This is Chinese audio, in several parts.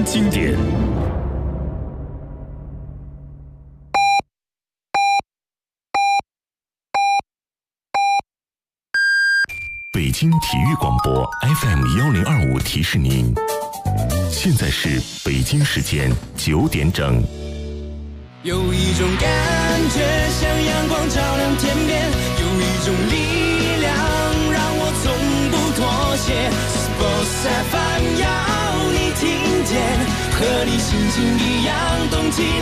新经典。北京体育广播 FM1025提示您，现在是北京时间9点整。 有一种感觉像阳光照亮天边，有一种力量让我从不妥协。Sports FM 要你听见，和你心情一样动起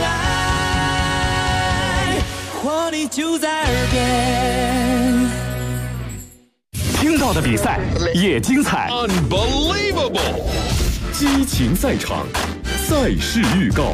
来，活力就在耳边。 听到的比赛也精彩 Unbelievable 激情赛场，赛事预告。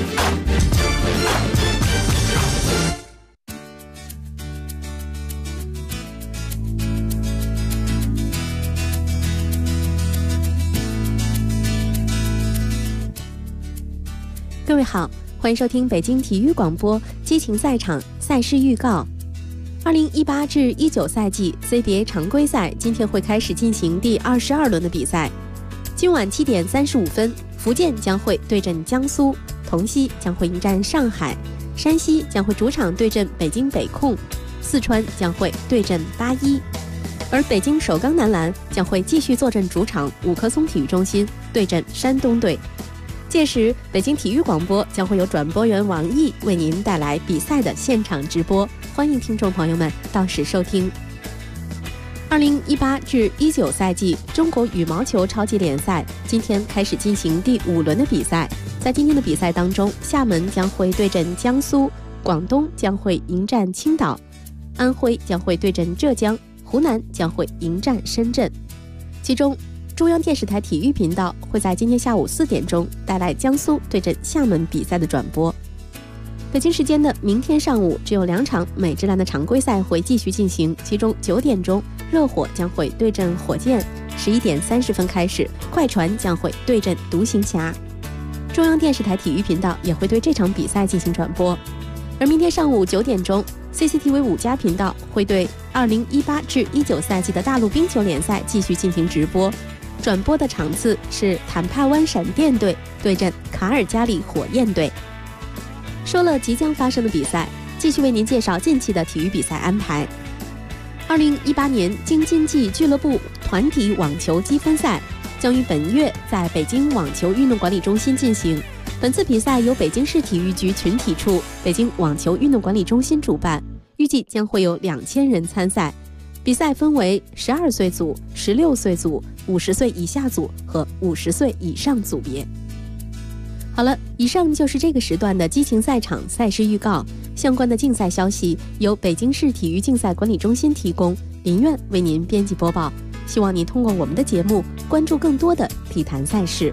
各位好，欢迎收听北京体育广播激情赛场赛事预告。2018至19赛季 CBA 常规赛今天会开始进行第22轮的比赛。今晚7点35分，福建将会对阵江苏，同曦将会迎战上海，山西将会主场对阵北京北控，四川将会对阵81，而北京首钢男篮将会继续坐镇主场五棵松体育中心对阵山东队。届时，北京体育广播将会有转播员王毅为您带来比赛的现场直播，欢迎听众朋友们到时收听。2018至19赛季中国羽毛球超级联赛今天开始进行第5轮的比赛。在今天的比赛当中，厦门将会对阵江苏，广东将会迎战青岛，安徽将会对阵浙江，湖南将会迎战深圳。其中中央电视台体育频道会在今天下午4点钟带来江苏对阵厦门比赛的转播。北京时间的明天上午只有2场美职篮的常规赛会继续进行，其中9点钟热火将会对阵火箭，11点30分开始快船将会对阵独行侠。中央电视台体育频道也会对这场比赛进行转播。而明天上午9点钟 CCTV 5+频道会对2018至19赛季的大陆冰球联赛继续进行直播。转播的场次是坦帕湾闪电队对阵卡尔加里火焰队。说了即将发生的比赛，继续为您介绍近期的体育比赛安排。2018年京津冀俱乐部团体网球积分赛将于本月在北京网球运动管理中心进行。本次比赛由北京市体育局群体处、北京网球运动管理中心主办，预计将会有2000人参赛。比赛分为12岁组、16岁组、50岁以下组和50岁以上组别。好了，以上就是这个时段的激情赛场赛事预告。相关的竞赛消息由北京市体育竞赛管理中心提供，林苑为您编辑播报。希望您通过我们的节目关注更多的体坛赛事。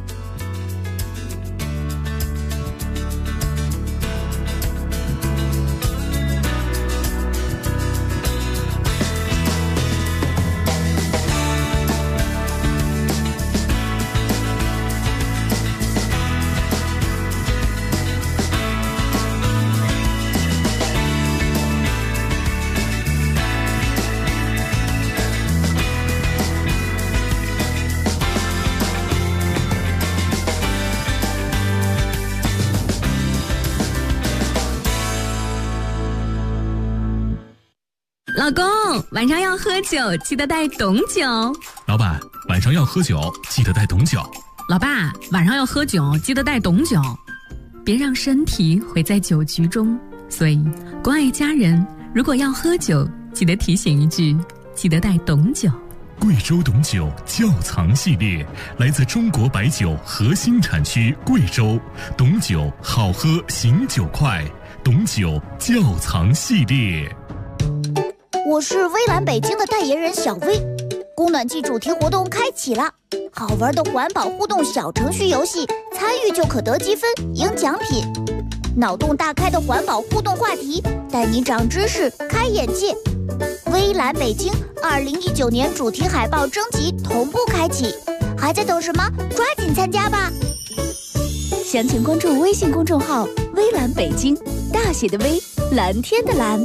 老公，晚上要喝酒，记得带董酒。 老板，晚上要喝酒，记得带董酒。 老爸，晚上要喝酒，记得带董酒。别让身体毁在酒局中。所以，关爱家人，如果要喝酒，记得提醒一句，记得带董酒。 贵州董酒窖藏系列，来自中国白酒核心产区贵州，董酒好喝醒酒快，董酒窖藏系列。 我是微蓝北京的代言人小薇，供暖季主题活动开启了，好玩的环保互动小程序游戏，参与就可得积分赢奖品，脑洞大开的环保互动话题，带你长知识开眼界。微蓝北京2019年主题海报征集同步开启，还在等什么？抓紧参加吧！详情关注微信公众号微蓝北京，大写的微，蓝天的蓝。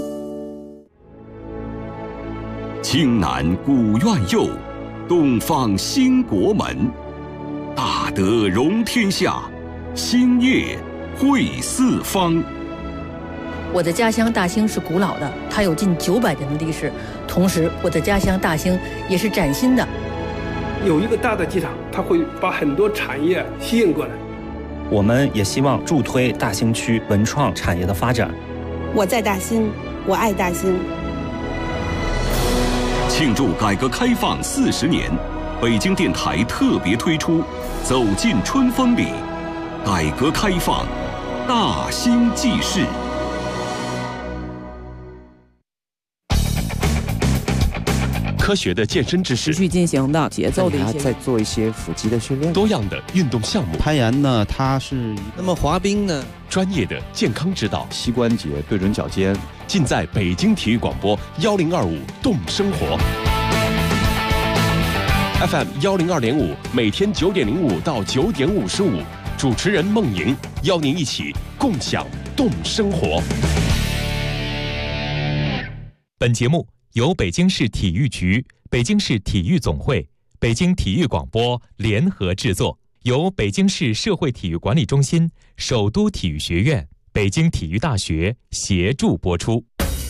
青南古院右，东方兴国门，大大德容天下，兴业惠四方。 我的家乡大兴是古老的，它有近900年的历史。同时，我的家乡大兴也是崭新的。 有一个大的机场，它会把很多产业吸引过来。 我们也希望助推大兴区文创产业的发展。 我在大兴，我爱大兴。 庆祝改革开放40年，北京电台特别推出《走进春风里》，改革开放大兴纪事。科学的健身知识， 持续进行的节奏的一些， 在做一些腹肌的训练， 多样的运动项目。 攀岩呢，它是那么滑冰呢， 专业的健康指导， 膝关节对准脚尖， 尽在北京体育广播1025动生活 FM 102.5，每天9点05到9点55，主持人孟莹邀您一起共享动生活。 本节目由北京市体育局、北京市体育总会、北京体育广播联合制作，由北京市社会体育管理中心、首都体育学院、北京体育大学协助播出。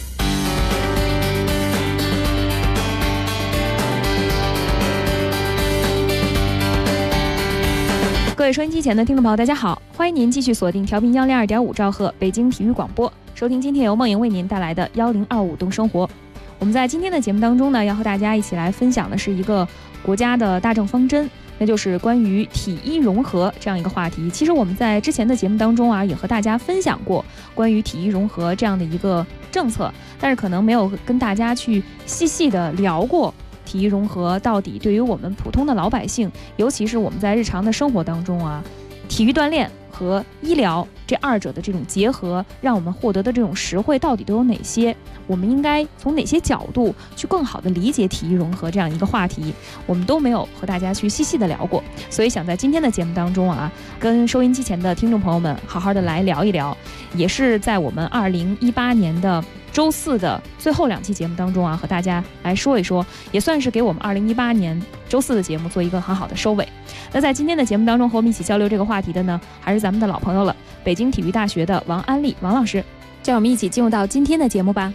各位收音机前的听众朋友，大家好，欢迎您继续锁定调频102.5兆赫北京体育广播，收听今天由梦莹为您带来的1025动生活。我们在今天的节目当中呢，要和大家一起来分享的是一个国家的大政方针，那就是关于体医融合这样一个话题。其实我们在之前的节目当中啊，也和大家分享过关于体医融合这样的一个政策，但是可能没有跟大家去细细的聊过体医融合到底对于我们普通的老百姓，尤其是我们在日常的生活当中啊，体育锻炼和医疗这二者的这种结合，让我们获得的这种实惠到底都有哪些？我们应该从哪些角度去更好的理解体育融合这样一个话题？我们都没有和大家去细细的聊过，所以想在今天的节目当中啊，跟收音机前的听众朋友们好好的来聊一聊，也是在我们2018年的周4的最后2期节目当中啊，和大家来说一说，也算是给我们2018年周4的节目做一个很好的收尾。那在今天的节目当中和我们一起交流这个话题的呢，还是咱们的老朋友了，北京体育大学的王安丽王老师，让我们一起进入到今天的节目吧。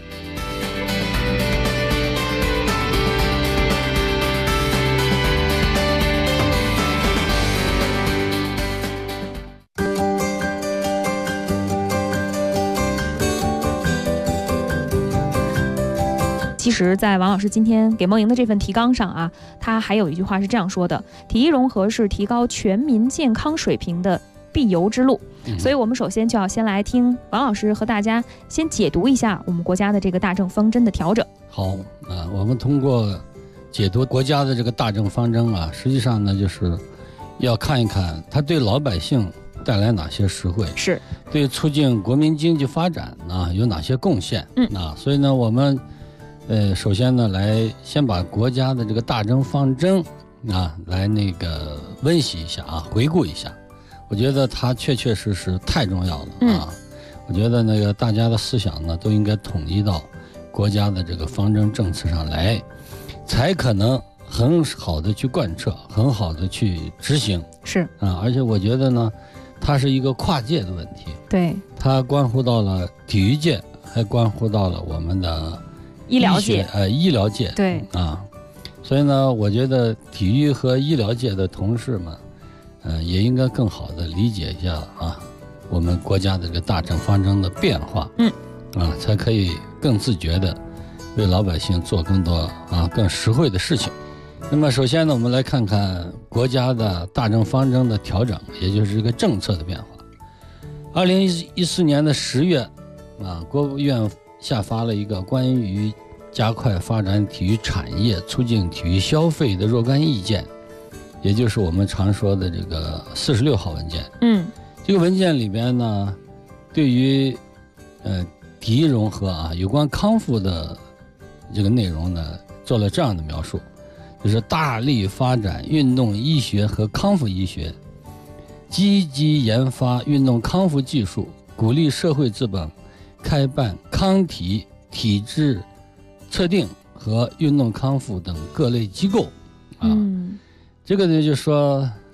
其实在王老师今天给梦莹的这份提纲上啊，他还有一句话是这样说的：体医融合是提高全民健康水平的必由之路。所以我们首先就要先来听王老师和大家先解读一下我们国家的这个大政方针的调整。 好啊，我们通过解读国家的这个大政方针啊，实际上呢就是要看一看它对老百姓带来哪些实惠， 是对促进国民经济发展啊有哪些贡献。所以呢我们首先呢来先把国家的这个大政方针啊来那个温习一下啊，回顾一下。我觉得它确确实实太重要了啊！我觉得那个大家的思想呢都应该统一到国家的这个方针政策上来，才可能很好的去贯彻，很好的去执行。 是啊，而且我觉得呢，它是一个跨界的问题。 对， 它关乎到了体育界，还关乎到了我们的医疗界。 医疗界。 对啊，所以呢，我觉得体育和医疗界的同事们。也应该更好的理解一下啊，我们国家的这个大政方针的变化，才可以更自觉的为老百姓做更多更实惠的事情。那么首先呢，我们来看看国家的大政方针的调整，也就是这个政策的变化。2014年的10月国务院下发了一个关于加快发展体育产业、促进体育消费的若干意见。也就是我们常说的这个46号文件。这个文件里边呢，对于体育融合有关康复的这个内容呢，做了这样的描述，就是大力发展运动医学和康复医学，积极研发运动康复技术，鼓励社会资本开办康体、体质测定和运动康复等各类机构。这个呢，就是说，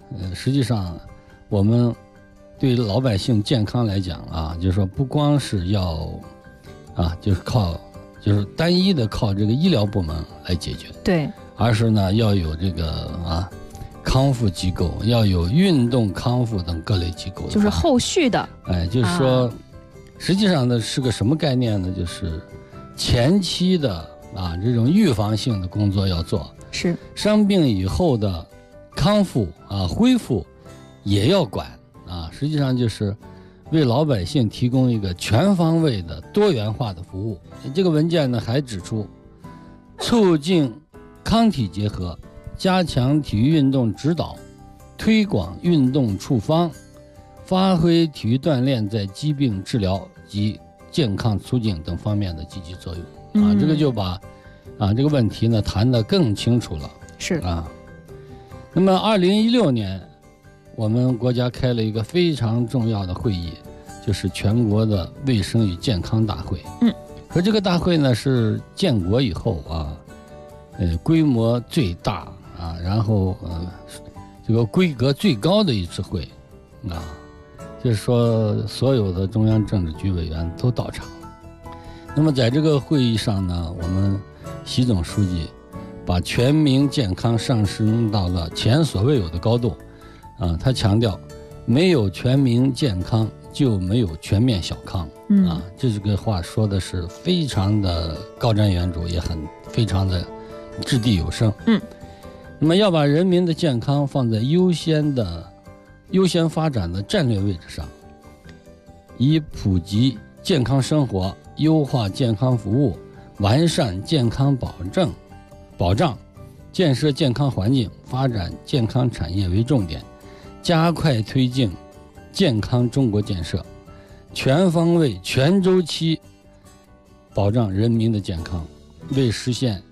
实际上我们对老百姓健康来讲啊，就是说不光是要就是单一的靠这个医疗部门来解决， 对， 而是呢要有这个康复机构，要有运动康复等各类机构， 就是后续的。 就是说，实际上呢是个什么概念呢？就是前期的这种预防性的工作要做， 是伤病以后的康复恢复也要管实际上就是为老百姓提供一个全方位的多元化的服务。这个文件呢还指出，促进康体结合，加强体育运动指导，推广运动处方，发挥体育锻炼在疾病治疗及健康促进等方面的积极作用。这个就把这个问题呢谈得更清楚了。 是那么2016年我们国家开了一个非常重要的会议，就是全国的卫生与健康大会。可这个大会呢是建国以后规模最大然后这个规格最高的一次会就是说所有的中央政治局委员都到场。那么在这个会议上呢，我们习总书记把全民健康上升到了前所未有的高度他强调，没有全民健康就没有全面小康这个话说的是非常的高瞻远瞩，也非常的掷地有声。那么要把人民的健康放在优先发展的战略位置上，以普及健康生活、优化健康服务、完善健康保障、建设健康环境、发展健康产业为重点，加快推进健康中国建设，全方位、全周期保障人民的健康，为实现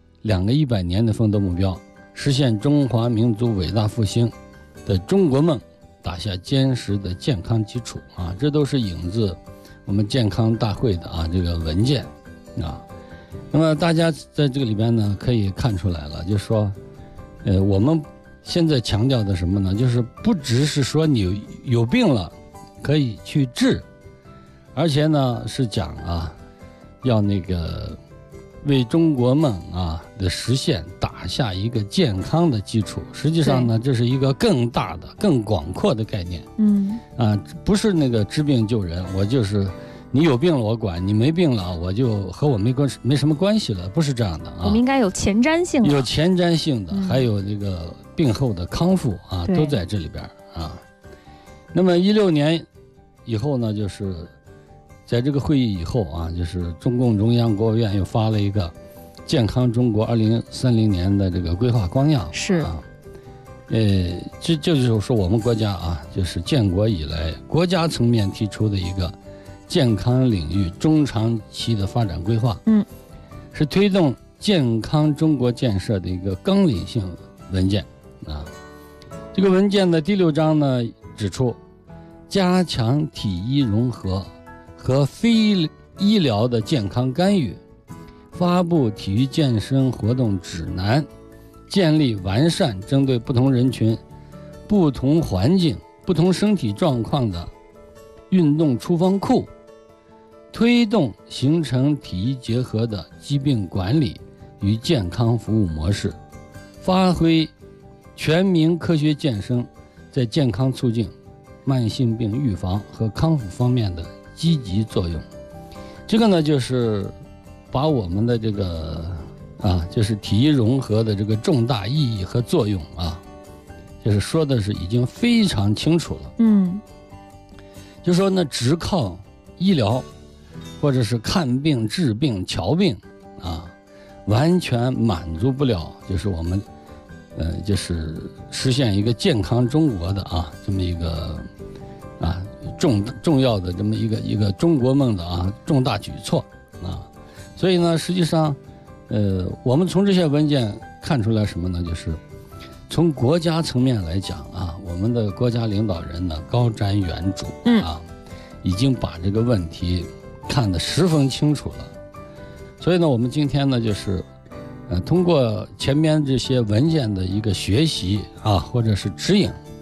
2个100年的奋斗目标，实现中华民族伟大复兴的中国梦打下坚实的健康基础这都是引自我们健康大会的这个文件那么大家在这个里边呢可以看出来了，就是说我们现在强调的什么呢？就是不只是说你有病了可以去治，而且呢是讲要那个为中国梦的实现打下一个健康的基础。实际上呢，这是一个更大的、更广阔的概念。不是那个治病救人，我就是你有病了我管，你没病了我就和我没什么关系了，不是这样的我们应该有前瞻性的， 有前瞻性的，还有这个病后的康复都在这里边那么16年以后呢，就是在这个会议以后就是中共中央国务院又发了一个健康中国2030年的这个规划纲要。 是这就是说我们国家就是建国以来国家层面提出的一个健康领域中长期的发展规划，是推动健康中国建设的一个纲领性文件这个文件的第6章呢指出，加强体医融合和非医疗的健康干预，发布体育健身活动指南，建立完善针对不同人群、不同环境、不同身体状况的运动处方库，推动形成体医结合的疾病管理与健康服务模式，发挥全民科学健身在健康促进、慢性病预防和康复方面的积极作用。这个呢，就是把我们的这个就是体育融合的这个重大意义和作用就是说的是已经非常清楚了。就说呢，只靠医疗或者是看病、治病、瞧病完全满足不了，就是我们就是实现一个健康中国的这么一个重要的这么一个中国梦的重大举措所以呢，实际上我们从这些文件看出来什么呢？就是从国家层面来讲我们的国家领导人呢高瞻远瞩已经把这个问题看得十分清楚了。所以呢，我们今天呢就是通过前面这些文件的一个学习或者是指引，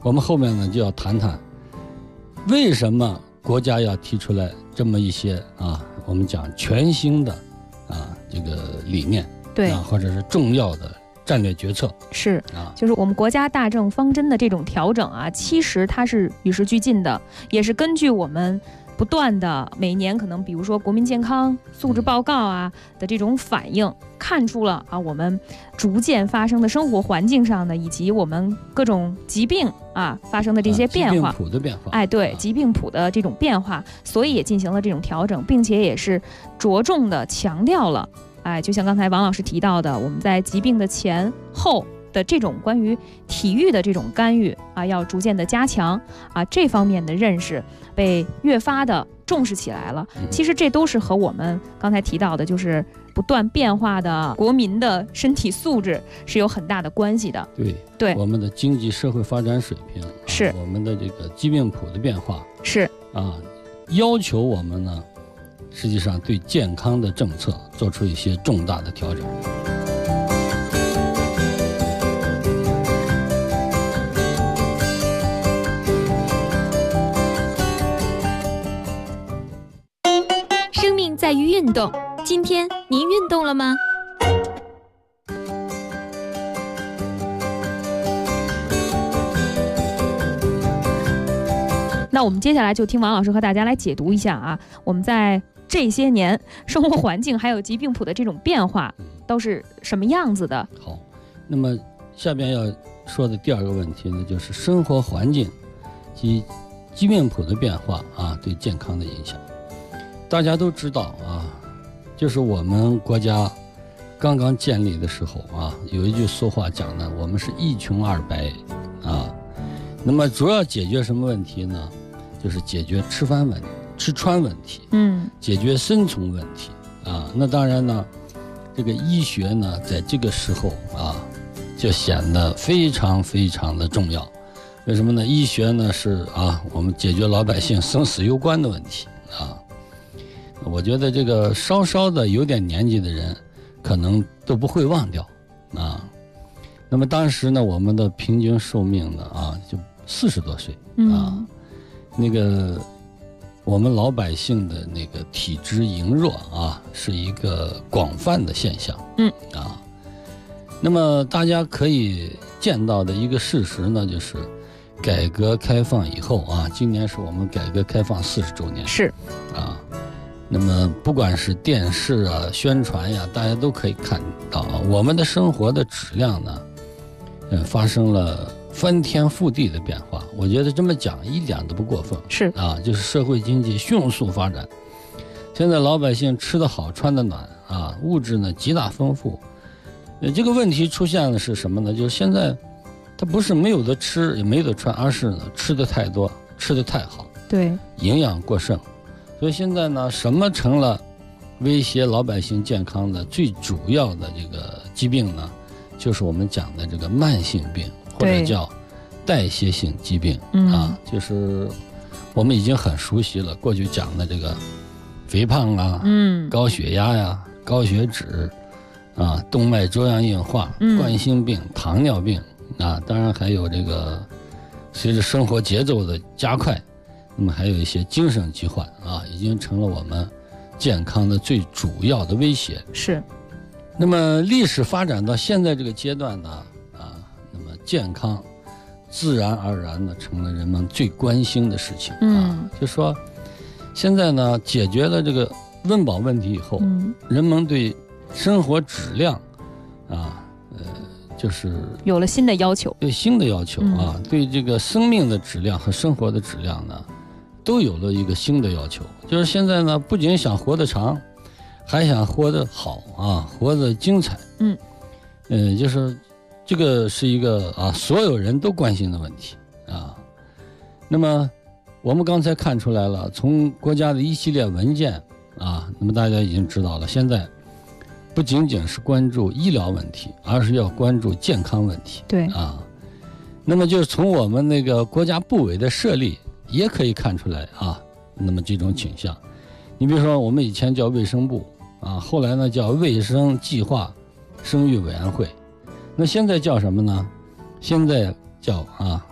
我们后面呢就要谈谈，为什么国家要提出来这么一些我们讲全新的这个理念， 对， 或者是重要的战略决策， 是就是我们国家大政方针的这种调整其实它是与时俱进的，也是根据我们不断的每年可能比如说国民健康素质报告的这种反应，看出了我们逐渐发生的生活环境上的以及我们各种疾病发生的这些变化， 疾病谱的变化， 对，疾病谱的这种变化，所以也进行了这种调整，并且也是着重的强调了就像刚才王老师提到的，我们在疾病的前后的这种关于体育的这种干预要逐渐的加强这方面的认识被越发的重视起来了。其实这都是和我们刚才提到的就是不断变化的国民的身体素质是有很大的关系的。 对，我们的经济社会发展水平是我们的这个疾病谱的变化是要求我们呢实际上对健康的政策做出一些重大的调整。 生命在于运动，今天您运动了吗？ 那我们接下来就听王老师和大家来解读一下我们在这些年生活环境还有疾病谱的这种变化都是什么样子的。 好，那么下边要说的第二个问题呢，就是生活环境及疾病谱的变化对健康的影响。大家都知道就是我们国家刚刚建立的时候有一句俗话讲呢，我们是一穷二白那么主要解决什么问题呢？就是解决吃穿问题，解决生存问题那当然呢，这个医学呢，在这个时候就显得非常非常的重要。为什么呢？医学呢是我们解决老百姓生死攸关的问题我觉得这个稍稍的有点年纪的人，可能都不会忘掉那么当时呢，我们的平均寿命呢就40多岁那个我们老百姓的那个体质羸弱是一个广泛的现象那么大家可以见到的一个事实呢，就是改革开放以后今年是我们改革开放40周年， 是那么不管是电视宣传大家都可以看到我们的生活的质量呢发生了翻天覆地的变化。我觉得这么讲一点都不过分， 是就是社会经济迅速发展，现在老百姓吃得好穿得暖物质呢极大丰富这个问题出现的是什么呢？就是现在它不是没有的吃也没得穿，而是呢吃的太多，吃的太好， 对， 营养过剩。所以现在呢，什么成了威胁老百姓健康的最主要的这个疾病呢？就是我们讲的这个慢性病，或者叫代谢性疾病就是我们已经很熟悉了，过去讲的这个肥胖高血压高血脂动脉粥样硬化、冠心病、糖尿病当然还有这个随着生活节奏的加快，那么还有一些精神疾患已经成了我们健康的最主要的威胁。 是。 那么历史发展到现在这个阶段呢那么健康自然而然的成了人们最关心的事情就说现在呢解决了这个温饱问题以后人们对生活质量就是有了新的要求， 对新的要求对这个生命的质量和生活的质量呢都有了一个新的要求。就是现在呢不仅想活得长，还想活得好活得精彩就是这个是一个所有人都关心的问题那么我们刚才看出来了，从国家的一系列文件那么大家已经知道了，现在不仅仅是关注医疗问题，而是要关注健康问题。 对那么就是从我们那个国家部委的设立也可以看出来那么这种倾向。你比如说我们以前叫卫生部后来呢叫卫生计划生育委员会，那现在叫什么呢？现在叫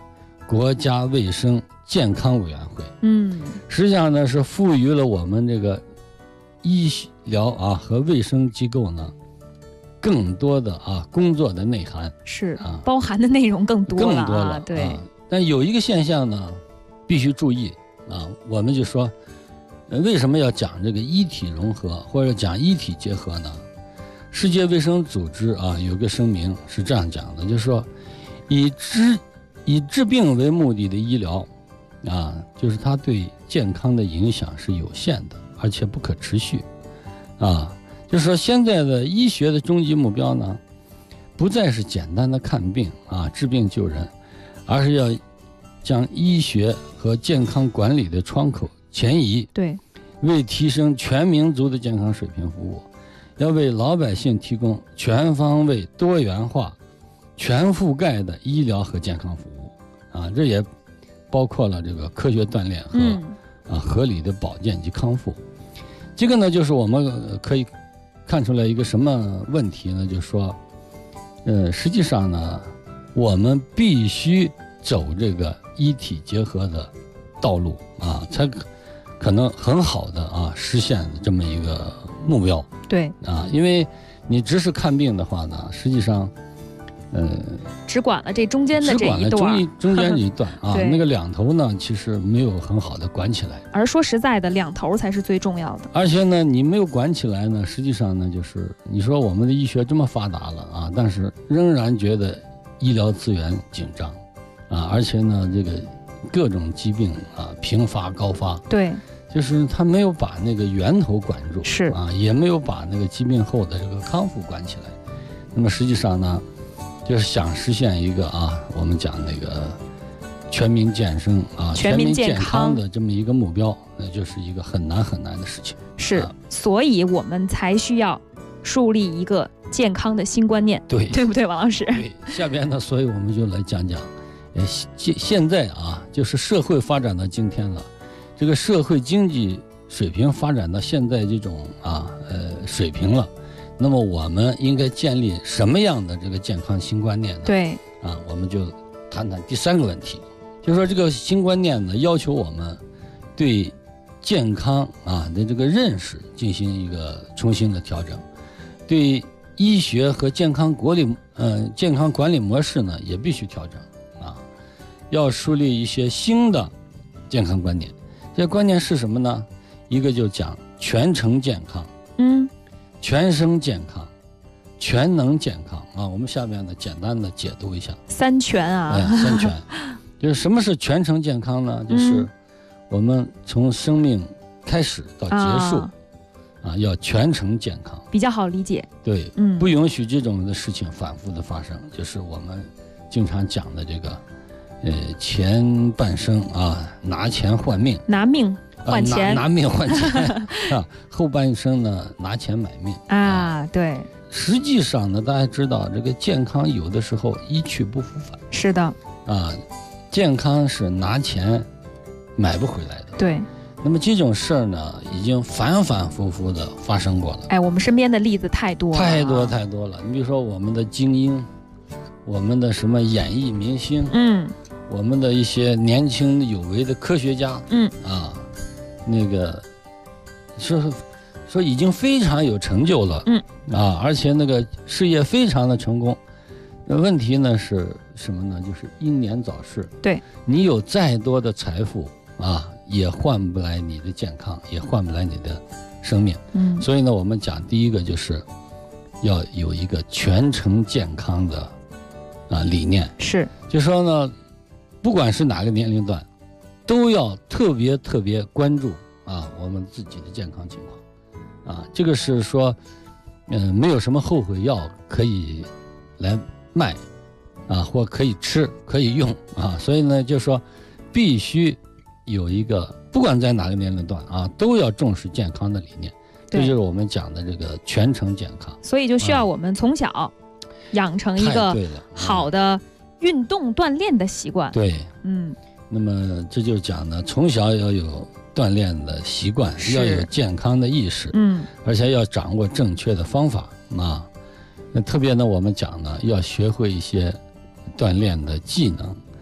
国家卫生健康委员会。实际上呢是赋予了我们这个医疗和卫生机构呢更多的工作的内涵， 是包含的内容更多了。对。 但有一个现象呢必须注意我们就说为什么要讲这个医体融合或者讲医体结合呢？世界卫生组织有个声明是这样讲的，就是说以治病为目的的医疗就是它对健康的影响是有限的，而且不可持续就是说现在的医学的终极目标呢不再是简单的看病治病救人，而是要将医学和健康管理的窗口前移， 对， 为提升全民族的健康水平服务，要为老百姓提供全方位、多元化、全覆盖的医疗和健康服务这也包括了这个科学锻炼和合理的保健及康复。这个呢就是我们可以看出来一个什么问题呢？就是说实际上呢我们必须走这个医体结合的道路才可能很好的实现这么一个目标。 对因为你只是看病的话呢，实际上只管了这中间的这一段， 中间这一段那个两头呢其实没有很好的管起来。 而说实在的，两头才是最重要的。 而且呢你没有管起来呢，实际上呢就是你说我们的医学这么发达了但是仍然觉得医疗资源紧张而且呢这个各种疾病频发高发。 对， 就是他没有把那个源头管住， 是也没有把那个疾病后的这个康复管起来。那么实际上呢就是想实现一个我们讲那个全民健身全民健康的这么一个目标，那就是一个很难很难的事情。 是所以我们才需要树立一个健康的新观念，对不对，王老师？ 对。下边呢，所以我们就来讲讲现在就是社会发展到今天了，这个社会经济水平发展到现在这种水平了，那么我们应该建立什么样的这个健康新观念呢？ 对我们就谈谈第三个问题，就是说这个新观念呢要求我们对健康的这个认识进行一个重新的调整，对医学和健康管理模式呢也必须调整要树立一些新的健康观念。这些观念是什么呢？一个就讲全程健康，全身健康，全能健康我们下面呢简单的解读一下三全三全就是什么是全程健康呢？就是我们从生命开始到结束要全程健康， 比较好理解。 对，不允许这种的事情反复的发生，就是我们经常讲的这个前半生拿钱换命， 拿命换钱， 拿命换钱后半生呢拿钱买命对。 实际上呢大家知道这个健康有的时候一去不复返， 是的健康是拿钱买不回来的。 对。 那么这种事儿呢已经反反复复的发生过了。 我们身边的例子太多了， 太多了。你比如说我们的精英，我们的什么演艺明星，我们的一些年轻有为的科学家，那个说已经非常有成就了，而且那个事业非常的成功。那问题呢是什么呢？就是英年早逝。 对， 你有再多的财富也换不来你的健康，也换不来你的生命。所以呢，我们讲第一个就是要有一个全程健康的理念。 是， 就说呢，不管是哪个年龄段，都要特别关注我们自己的健康情况这个是说没有什么后悔药可以来卖或可以吃可以用所以呢就说必须有一个不管在哪个年龄段都要重视健康的理念，这就是我们讲的这个全程健康。 所以就需要我们从小养成一个好的运动锻炼的习惯。 对，那么这就讲呢，从小要有锻炼的习惯，要有健康的意识，而且要掌握正确的方法特别呢，我们讲呢，要学会一些锻炼的技能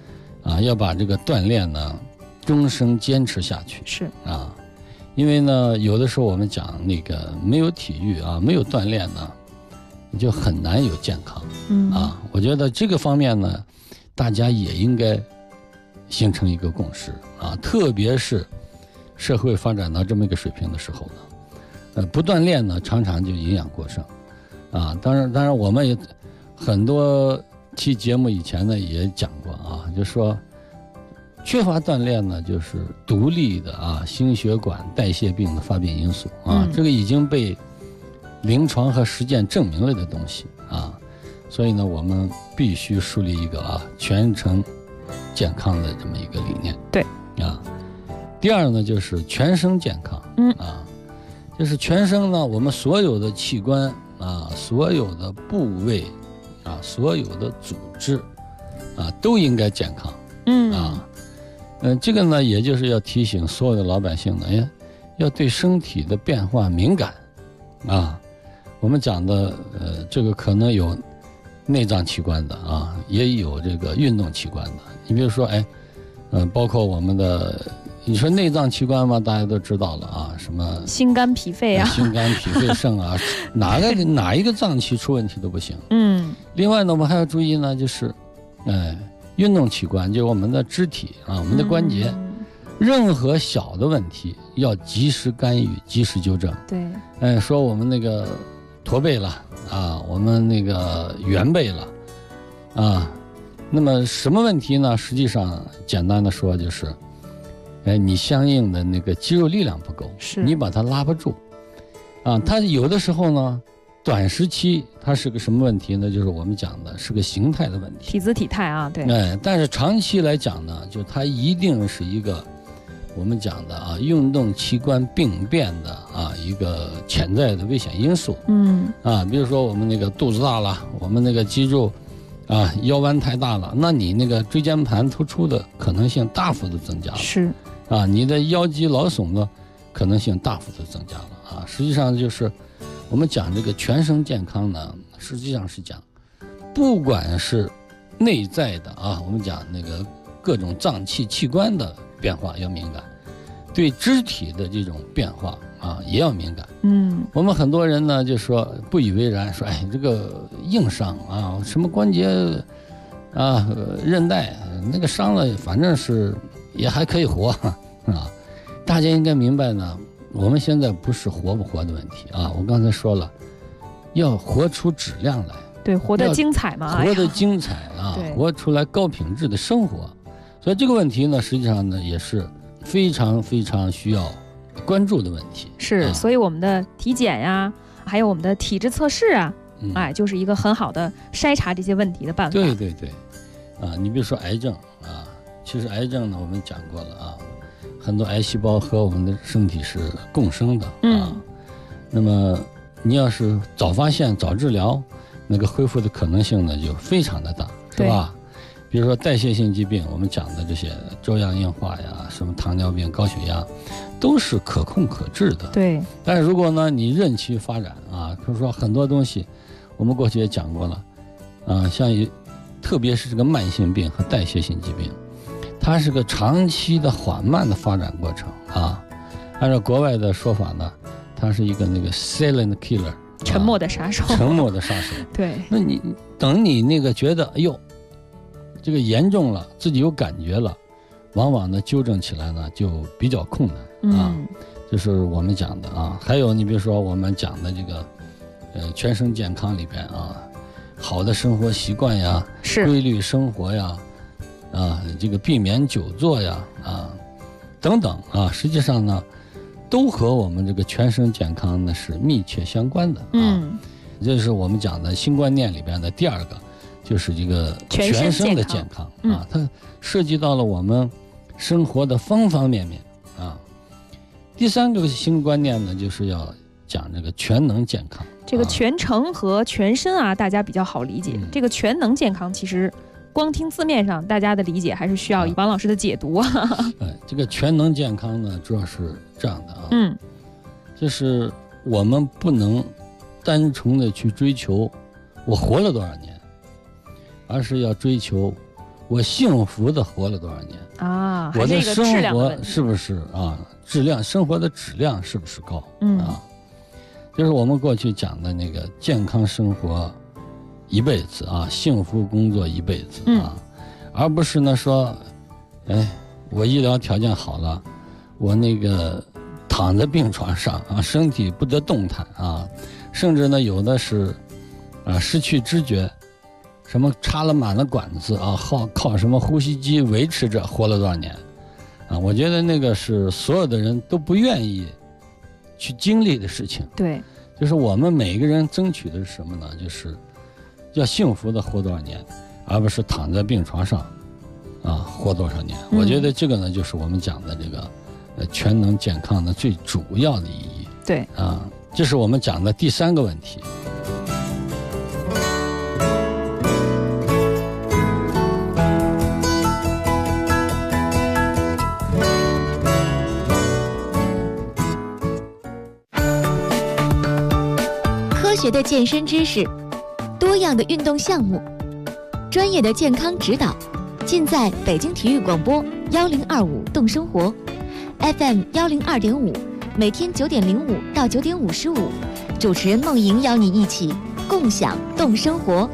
要把这个锻炼呢终生坚持下去。 是啊，因为呢有的时候我们讲那个没有体育啊，没有锻炼呢，就很难有健康。我觉得这个方面呢，大家也应该形成一个共识啊，特别是社会发展到这么一个水平的时候呢，不锻炼呢，常常就营养过剩啊。当然，我们也很多期节目以前呢也讲过啊，就说缺乏锻炼呢，就是独立的心血管代谢病的发病因素啊，这个已经被临床和实践证明了的东西啊，所以呢，我们必须树立一个全程健康的这么一个理念。 对啊，第二呢就是全身健康，就是全身呢，我们所有的器官所有的部位所有的组织都应该健康。这个呢，也就是要提醒所有的老百姓呢，要对身体的变化敏感我们讲的这个可能有内脏器官的也有这个运动器官的。你比如说包括我们的，你说内脏器官嘛，大家都知道了什么心肝脾肺心肝脾肺肾哪一个脏器出问题都不行。另外呢，我们还要注意呢，就是运动器官，就是我们的肢体我们的关节，任何小的问题要及时干预，及时纠正。 对， 说我们那个驼背了我们那个圆背了那么什么问题呢？实际上简单的说就是，你相应的那个肌肉力量不够，你把它拉不住它有的时候呢，短时期它是个什么问题呢？就是我们讲的是个形态的问题， 体姿体态对。 但是长期来讲呢，就它一定是一个我们讲的运动器官病变的一个潜在的危险因素。比如说我们那个肚子大了，我们那个肌肉腰弯太大了，那你那个椎间盘突出的可能性大幅度增加了。 是你的腰肌劳损的可能性大幅度增加了实际上就是我们讲这个全身健康呢，实际上是讲不管是内在的我们讲那个各种脏器器官的变化要敏感，对肢体的这种变化也要敏感。我们很多人呢就说不以为然，说这个硬伤什么关节韧带那个伤了，反正是也还可以活大家应该明白呢，我们现在不是活不活的问题我刚才说了，要活出质量来。 对，活得精彩嘛， 活得精彩活出来高品质的生活。所以这个问题呢，实际上呢也是非常非常需要关注的问题。 是所以我们的体检呀，还有我们的体质测试就是一个很好的筛查这些问题的办法。 对对对你比如说癌症其实癌症呢我们讲过了很多癌细胞和我们的身体是共生的那么你要是早发现早治疗，那个恢复的可能性呢就非常的大，是吧？比如说代谢性疾病，我们讲的这些粥样硬化呀，什么糖尿病、高血压，都是可控可治的。 对。 但是如果呢你任其发展比如说很多东西我们过去也讲过了像特别是这个慢性病和代谢性疾病，它是个长期的缓慢的发展过程按照国外的说法呢，它是一个那个 silent killer， 沉默的杀手。 沉默的杀手。 对。 那你等你那个觉得哎呦这个严重了，自己有感觉了，往往呢纠正起来呢就比较困难就是我们讲的还有你比如说我们讲的这个全身健康里边好的生活习惯呀，规律生活呀这个避免久坐呀等等实际上呢都和我们这个全身健康呢是密切相关的这是我们讲的新观念里边的第二个，就是这个全身的健康它涉及到了我们生活的方方面面第三个新观念呢，就是要讲这个全能健康。 这个全程和全身大家比较好理解这个全能健康其实光听字面上大家的理解还是需要王老师的解读这个全能健康呢主要是这样的就是我们不能单纯的去追求我活了多少年，而是要追求我幸福的活了多少年啊？ 我的生活的是不是啊？质量，生活的质量是不是高？ 啊， 就是我们过去讲的那个健康生活一辈子啊，幸福工作一辈子啊，而不是呢说，哎，我医疗条件好了，我那个躺在病床上啊，身体不得动弹啊，甚至呢有的是失去知觉。什么插了满了管子啊，靠什么呼吸机维持着活了多少年啊？我觉得那个是所有的人都不愿意去经历的事情。 对， 就是我们每一个人争取的是什么呢？就是要幸福的活多少年，而不是躺在病床上啊活多少年。我觉得这个呢，就是我们讲的这个全能健康的最主要的意义。 对啊，这是我们讲的第3个问题。 科学的健身知识，多样的运动项目，专业的健康指导，尽在北京体育广播1025动生活 FM 102.5，每天9点05到9点55，主持人梦莹邀你一起共享动生活。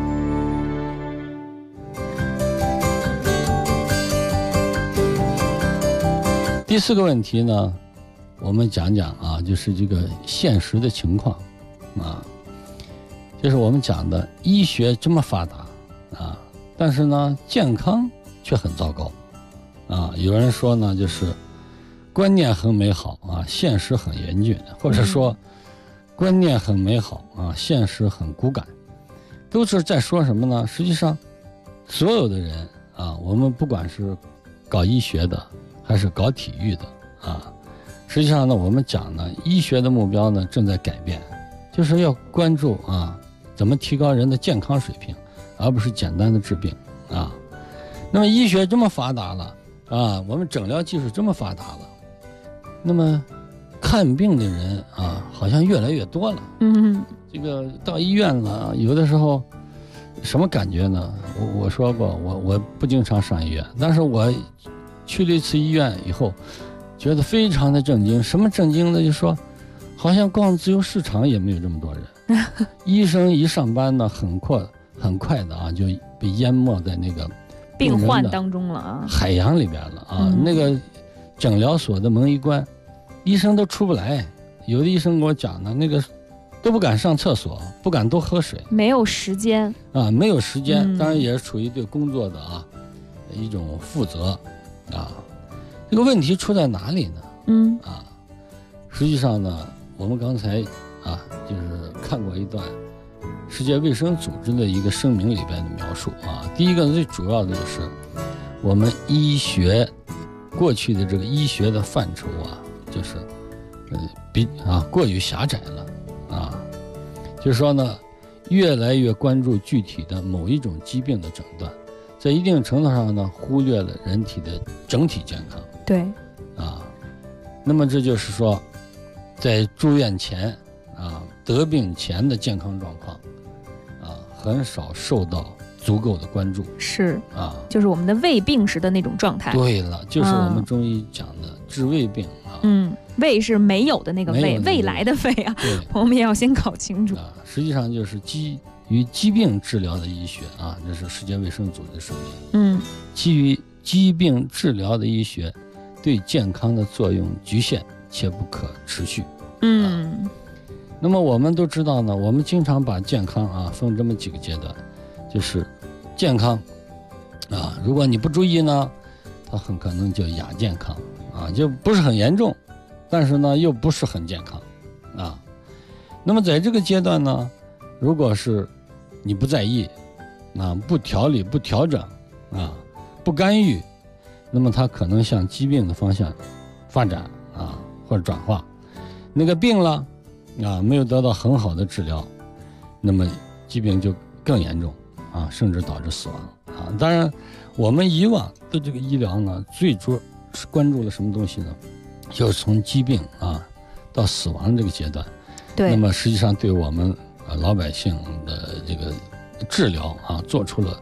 第4个问题呢，我们讲讲啊，就是这个现实的情况。啊，就是我们讲的医学这么发达啊，但是呢，健康却很糟糕啊。有人说呢，就是观念很美好啊，现实很严峻，或者说观念很美好啊，现实很骨感，都是在说什么呢？实际上，所有的人啊，我们不管是搞医学的还是搞体育的啊，实际上呢，我们讲呢，医学的目标呢正在改变。就是要关注啊，怎么提高人的健康水平，而不是简单的治病啊。那么医学这么发达了啊，我们诊疗技术这么发达了，那么看病的人啊，好像越来越多了。这个到医院了，有的时候什么感觉呢？我说过，我不经常上医院，但是我去了一次医院以后，觉得非常的震惊。什么震惊呢？就说。好像逛自由市场也没有这么多人，医生一上班呢，很快的啊，就被淹没在那个病患当中了啊， 海洋里边了啊。那个诊疗所的门一关，医生都出不来。有的医生给我讲呢，那个都不敢上厕所，不敢多喝水， 没有时间啊，没有时间。当然也是处于对工作的啊一种负责啊。这个问题出在哪里呢？实际上呢。我们刚才啊，就是看过一段世界卫生组织的一个声明里边的描述啊。第一个最主要的就是我们医学过去的这个医学的范畴啊，就是过于狭窄了啊。就是说呢，越来越关注具体的某一种疾病的诊断，在一定程度上呢，忽略了人体的整体健康。 对啊，那么这就是说。在住院前啊，得病前的健康状况啊，很少受到足够的关注。 是啊， 就是我们的未病时的那种状态。 对了，就是我们中医讲的治未病啊。 未是没有的那个未，未来的未啊。 对， 我们也要先搞清楚。 实际上就是基于疾病治疗的医学啊，这是世界卫生组织的声明。基于疾病治疗的医学，对健康的作用局限。且不可持续。那么我们都知道呢，我们经常把健康啊分这么几个阶段，就是健康啊，如果你不注意呢，它很可能叫亚健康啊，就不是很严重，但是呢又不是很健康啊。那么在这个阶段呢，如果是你不在意啊，不调理、不调整啊，不干预，那么它可能向疾病的方向发展啊，或者转化。那个病了啊，没有得到很好的治疗，那么疾病就更严重啊，甚至导致死亡啊。当然，我们以往的这个医疗呢，最主要是关注了什么东西呢？就是从疾病啊到死亡这个阶段。 对。 那么实际上对我们老百姓的这个治疗啊，做出了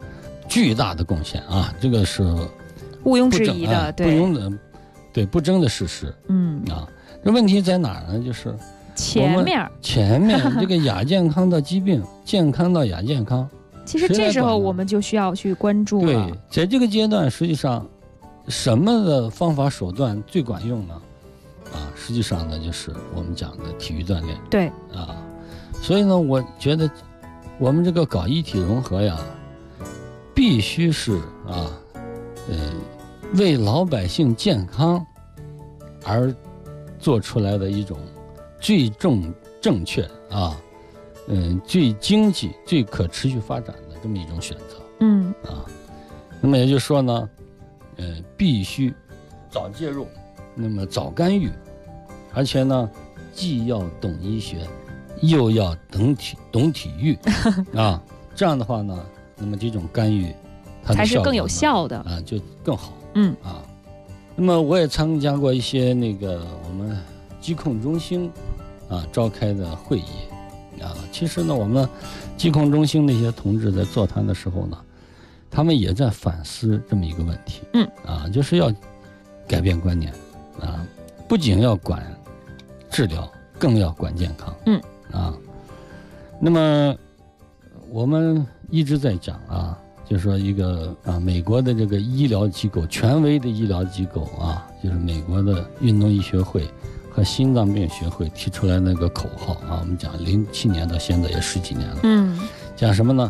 巨大的贡献啊，这个是毋庸置疑的， 对，不争的事实。这问题在哪儿呢？就是前面这个亚健康到疾病，健康到亚健康。 其实这时候我们就需要去关注了。 对，在这个阶段，实际上什么的方法手段最管用呢？实际上呢，就是我们讲的体育锻炼。 对所以呢，我觉得我们这个搞一体融合呀，必须是为老百姓健康而做出来的一种最正确最经济、最可持续发展的这么一种选择。那么也就是说呢，必须早介入，那么早干预，而且呢，既要懂医学，又要懂体育这样的话呢，那么这种干预它的才是更有效的就更好。那么我也参加过一些我们疾控中心召开的会议其实呢，我们疾控中心那些同志在座谈的时候呢，他们也在反思这么一个问题。就是要改变观念不仅要管治疗，更要管健康。那么我们一直在讲就是说一个美国的这个医疗机构，权威的医疗机构就是美国的运动医学会和心脏病学会提出来那个口号我们讲07年到现在也10几年了。讲什么呢？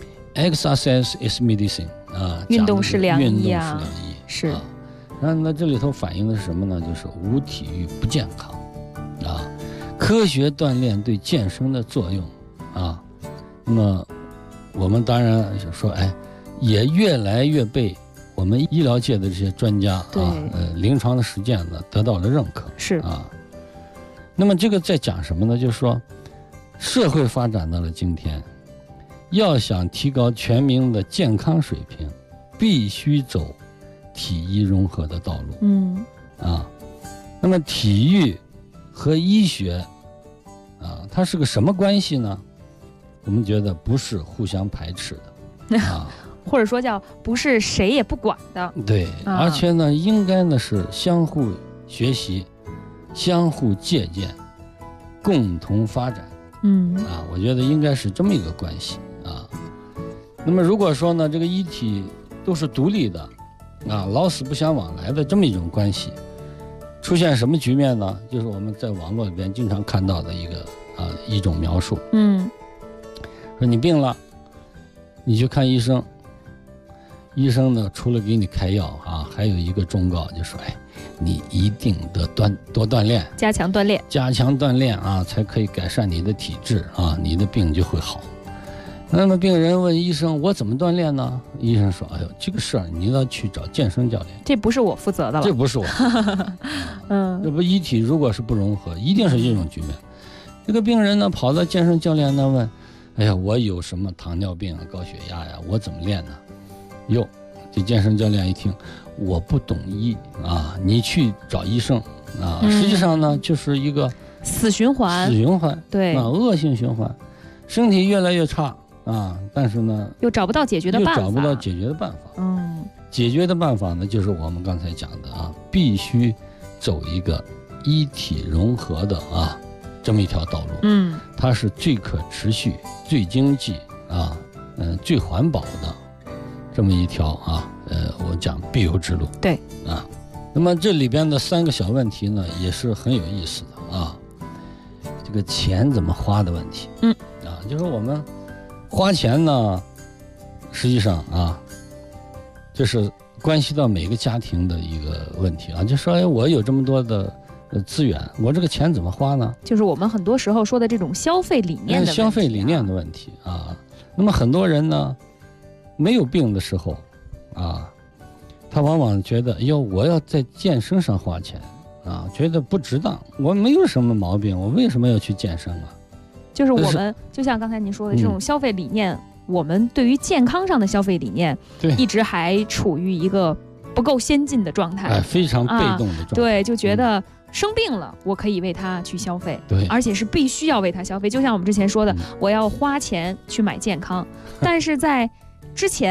Exercise is medicine 运动是良医是。那这里头反映的是什么呢？就是无体育不健康科学锻炼对健身的作用那么我们当然说也越来越被我们医疗界的这些专家临床的实践呢得到了认可。 是那么这个在讲什么呢？就是说社会发展到了今天，要想提高全民的健康水平，必须走体医融合的道路。那么体育和医学它是个什么关系呢？我们觉得不是互相排斥的或者说叫不是谁也不管的。 对，而且呢，应该呢是相互学习，相互借鉴，共同发展。我觉得应该是这么一个关系那么如果说呢，这个医体都是独立的老死不相往来的这么一种关系，出现什么局面呢？就是我们在网络里边经常看到的一种描述。说你病了，你去看医生，医生呢除了给你开药还有一个忠告，就说你一定得多锻炼， 加强锻炼才可以改善你的体质你的病就会好。那么病人问医生，我怎么锻炼呢？医生说，这个事儿你要去找健身教练， 这不是我负责的了。 这不是我这不医体如果是不融合，一定是这种局面。这个病人呢跑到健身教练那问，我有什么糖尿病高血压我怎么练呢？这健身教练一听，我不懂医你去找医生实际上呢就是一个死循环，对恶性循环，身体越来越差但是呢又找不到解决的办法。 解决的办法呢，就是我们刚才讲的必须走一个医体融合的这么一条道路。它是最可持续、最经济最环保的这么一条我讲必由之路。 对那么这里边的3个小问题呢，也是很有意思的这个钱怎么花的问题。就是我们花钱呢，实际上这是关系到每个家庭的一个问题就说我有这么多的资源，我这个钱怎么花呢？ 就是我们很多时候说的这种消费理念的问题那么很多人呢没有病的时候他往往觉得我要在健身上花钱觉得不值当，我没有什么毛病，我为什么要去健身就是我们就像刚才您说的这种消费理念，我们对于健康上的消费理念一直还处于一个不够先进的状态， 非常被动的状态。 对，就觉得生病了我可以为他去消费，而且是必须要为他消费。就像我们之前说的，我要花钱去买健康，但是在之前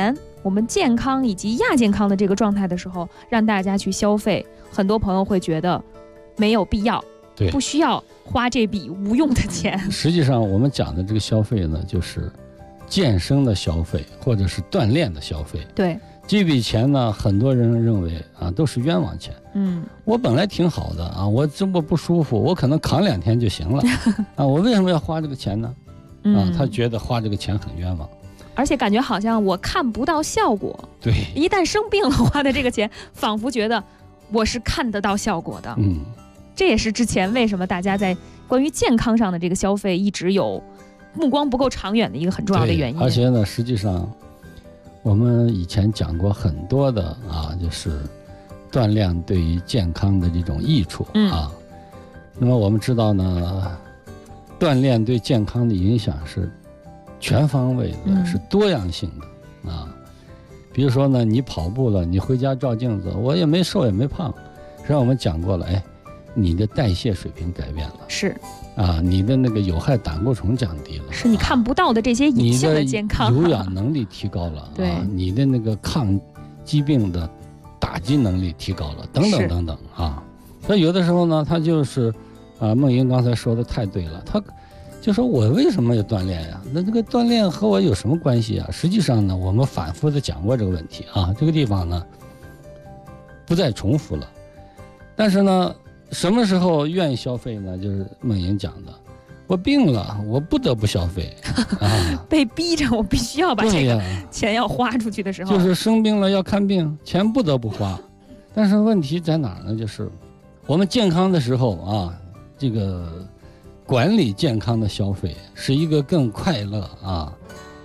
我们健康以及亚健康的这个状态的时候，让大家去消费，很多朋友会觉得没有必要， 对， 不需要花这笔无用的钱。 实际上我们讲的这个消费呢，就是健身的消费或者是锻炼的消费。 对， 这笔钱呢，很多人认为啊都是冤枉钱。我本来挺好的啊，我这么不舒服，我可能扛2天就行了啊，我为什么要花这个钱呢？他觉得花这个钱很冤枉。 而且感觉好像我看不到效果， 对， 一旦生病了花的这个钱，仿佛觉得我是看得到效果的。这也是之前为什么大家在关于健康上的这个消费一直有目光不够长远的一个很重要的原因。 而且呢，实际上我们以前讲过很多的啊，就是锻炼对于健康的这种益处啊。那么我们知道呢，锻炼对健康的影响是全方位的，是多样性的啊。比如说呢，你跑步了，你回家照镜子，我也没瘦也没胖，实际上我们讲过了，你的代谢水平改变了， 是啊，你的那个有害胆固醇降低了， 是你看不到的这些隐性的健康， 你的有氧能力提高了， 对， 你的那个抗疾病的打击能力提高了，等等等等啊。所以有的时候呢，他就是梦莹刚才说的太对了，他就说我为什么要锻炼呀？那这个锻炼和我有什么关系啊？实际上呢，我们反复的讲过这个问题啊，这个地方呢不再重复了。但是呢，什么时候愿意消费呢？就是梦莹讲的，我病了，我不得不消费啊， 被逼着我必须要把这个钱要花出去的时候， 就是生病了要看病，钱不得不花。但是问题在哪儿呢？就是我们健康的时候啊，这个管理健康的消费是一个更快乐啊，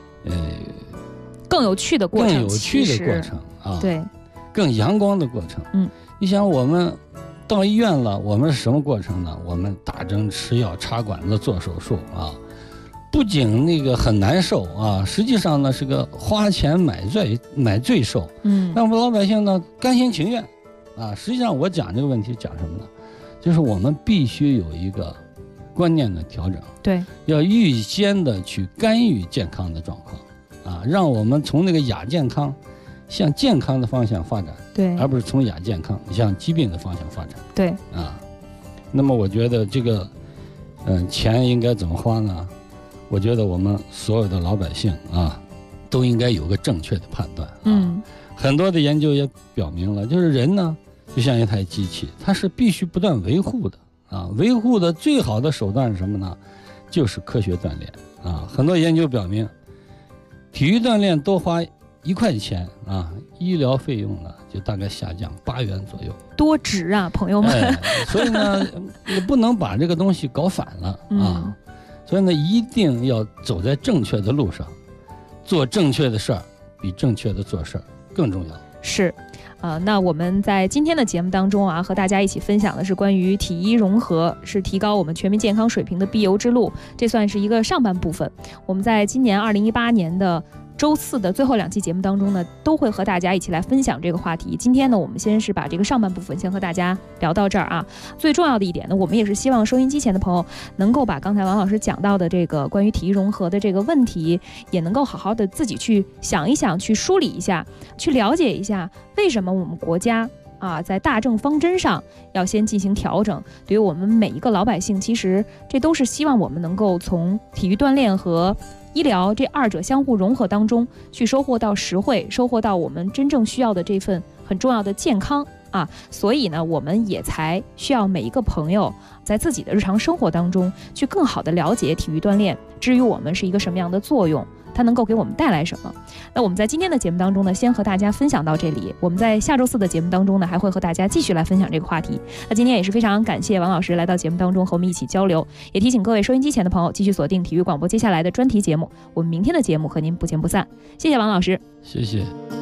更有趣的过程， 更有趣的过程啊， 对， 更阳光的过程。你想我们到医院了，我们是什么过程呢？我们打针、吃药、插管子、做手术啊，不仅那个很难受啊，实际上呢是个花钱买罪受。那我们老百姓呢甘心情愿啊。实际上我讲这个问题讲什么呢？就是我们必须有一个观念的调整， 对， 要预先的去干预健康的状况啊，让我们从那个亚健康向健康的方向发展， 对， 而不是从亚健康向疾病的方向发展， 对啊。那么我觉得这个钱应该怎么花呢？我觉得我们所有的老百姓啊都应该有个正确的判断啊。很多的研究也表明了，就是人呢就像一台机器，它是必须不断维护的啊。维护的最好的手段是什么呢？就是科学锻炼啊。很多研究表明，体育锻炼多花1块钱啊，医疗费用呢就大概下降8元左右， 多值啊，朋友们！ 所以呢，也不能把这个东西搞反了啊。所以呢，一定要走在正确的路上，做正确的事儿，比正确的做事儿更重要。 是。那我们在今天的节目当中啊，和大家一起分享的是关于体医融合是提高我们全民健康水平的必由之路，这算是一个上半部分。我们在今年2018年的周4的最后2期节目当中呢，都会和大家一起来分享这个话题。今天呢，我们先是把这个上半部分先和大家聊到这儿啊。最重要的一点呢，我们也是希望收音机前的朋友能够把刚才王老师讲到的这个关于体育融合的这个问题，也能够好好的自己去想一想，去梳理一下，去了解一下为什么我们国家在大政方针上要先进行调整。对于我们每一个老百姓，其实这都是希望我们能够从体育锻炼和医疗这2者相互融合当中去收获到实惠，收获到我们真正需要的这份很重要的健康啊。所以呢，我们也才需要每一个朋友在自己的日常生活当中去更好的了解体育锻炼至于我们是一个什么样的作用，它能够给我们带来什么。那我们在今天的节目当中呢，先和大家分享到这里。我们在下周4的节目当中呢，还会和大家继续来分享这个话题。那今天也是非常感谢王老师来到节目当中和我们一起交流，也提醒各位收音机前的朋友继续锁定体育广播接下来的专题节目。我们明天的节目和您不见不散。谢谢王老师， 谢谢。